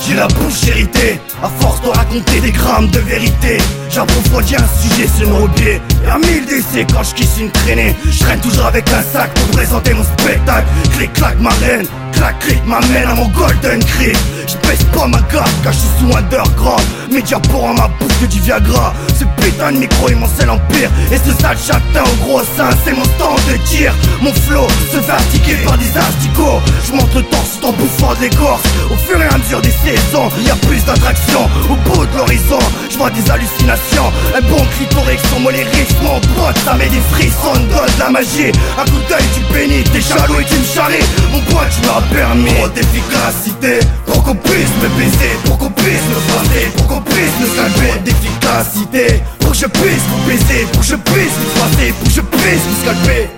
J'ai la bouche irritée, à force de raconter des grammes de vérité. J'approfondis un sujet sur nos biais. Y'a 1000 décès quand je kisse une traînée. Je traîne toujours avec un sac pour présenter mon spectacle. Clic clac ma reine, clac clic m'amène à mon golden creek. Je baisse pas ma garde car je suis sous underground. Média pour en ma bouche que du Viagra. Ce putain de micro est mon seul empire. Et ce sale châtain au gros sein c'est mon stand de tir. Mon flow se fait artiquer par des asticots. Je monte le torse tout en bouffant de l'écorce. Au fur et à mesure des saisons, y a plus d'attraction. Au bout de l'horizon, je vois des hallucinations. Un bon clitorique sur mon lyrics, mon pote, ça met des frissons, donne de la magie. Un coup d'œil tu bénis, t'es jaloux et tu me charries. Mon pote, tu m'as permis trop d'efficacité pour qu'on puisse me baiser, pour qu'on puisse me frapper, pour qu'on puisse me scalper. Trop d'efficacité pour que je puisse vous baiser, pour que je puisse me frapper, pour que je puisse vous scalper.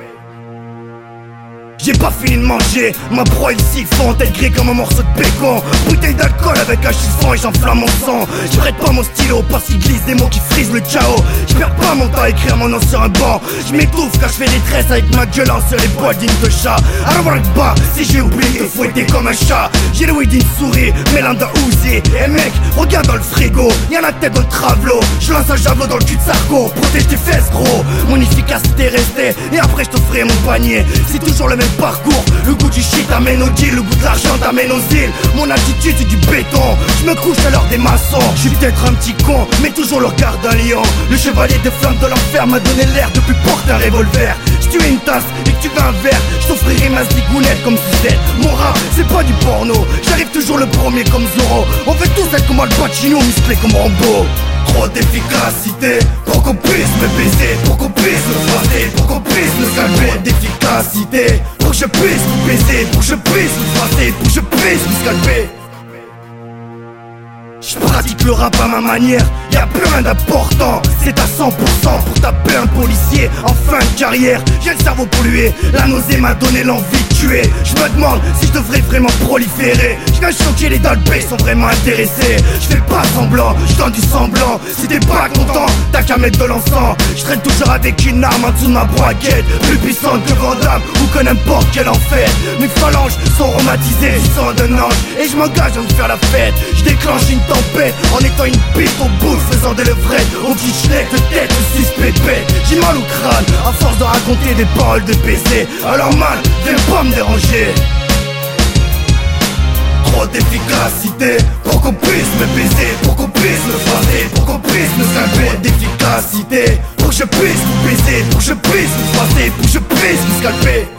J'ai pas fini de manger, ma proie est siphon, telle gris comme un morceau de bacon. Bouteille d'alcool avec un chiffon et j'enflamme mon sang. Je prête pas mon stylo parce qu'il glisse des mots qui frisent le ciao. Je perds pas mon temps à écrire mon nom sur un banc. Je m'étouffe quand je fais des tresses avec ma gueule sur les boîtes dignes de chat. Alors bas, si j'ai oublié de fouetter comme un chat. J'ai le weed d'une souris, Mélanda Uzi. Eh mec, regarde dans le frigo, y'a la tête dans le travelo. Je lance un javelot dans le cul de Sarko, protège tes fesses gros. Mon efficacité est restée, et après je t'offrirai mon panier. C'est toujours le même parcours, le goût du shit t'amène au deal, le goût de l'argent t'amène aux îles. Mon attitude c'est du béton, je me couche à l'heure des maçons. Je suis peut-être un petit con, mais toujours le regard d'un lion. Le chevalier des flammes de l'enfer m'a donné l'air de plus porter un revolver. Si tu es une tasse et que tu veux un verre, je t'offrirai ma zigounette comme Suzette. Mon rap c'est pas du porno, j'arrive toujours le premier comme Zorro. On veut tous être comme Al Pacino, musclé comme Rambo. Trop d'efficacité pour qu'on puisse me baiser, pour qu'on puisse me frapper, pour qu'on puisse me scalper. Trop d'efficacité pour que je puisse vous baiser, pour que je puisse vous frapper, pour que je puisse vous scalper. Je pratique le rap à ma manière, y'a plus rien d'important. C'est à 100% pour taper un policier en fin de carrière. J'ai le cerveau pollué, la nausée m'a donné l'envie de tuer. Je me demande si je devrais vraiment proliférer. Je viens choquer, les dalbés sont vraiment intéressés. Je fais pas semblant, je donne du semblant. Si t'es pas content, t'as qu'à mettre de l'encens. Je traîne toujours avec une arme en dessous de ma braguette, plus puissante que Van Damme ou que n'importe quel enfer. Mes phalanges sont rhumatisées du sang d'un ange et je m'engage à me faire la fête. Je déclenche une tempête en étant une pipe au bout, faisant des levrettes au petit schneck de tête ou suspect bête. J'ai mal au crâne à force de raconter des paroles de baiser. Alors man, viens pas me déranger. Trop d'efficacité pour qu'on puisse me baiser, pour qu'on puisse me frapper, pour qu'on puisse me scalper. Trop d'efficacité pour que je puisse vous baiser, pour que je puisse vous frapper, pour que je puisse vous scalper.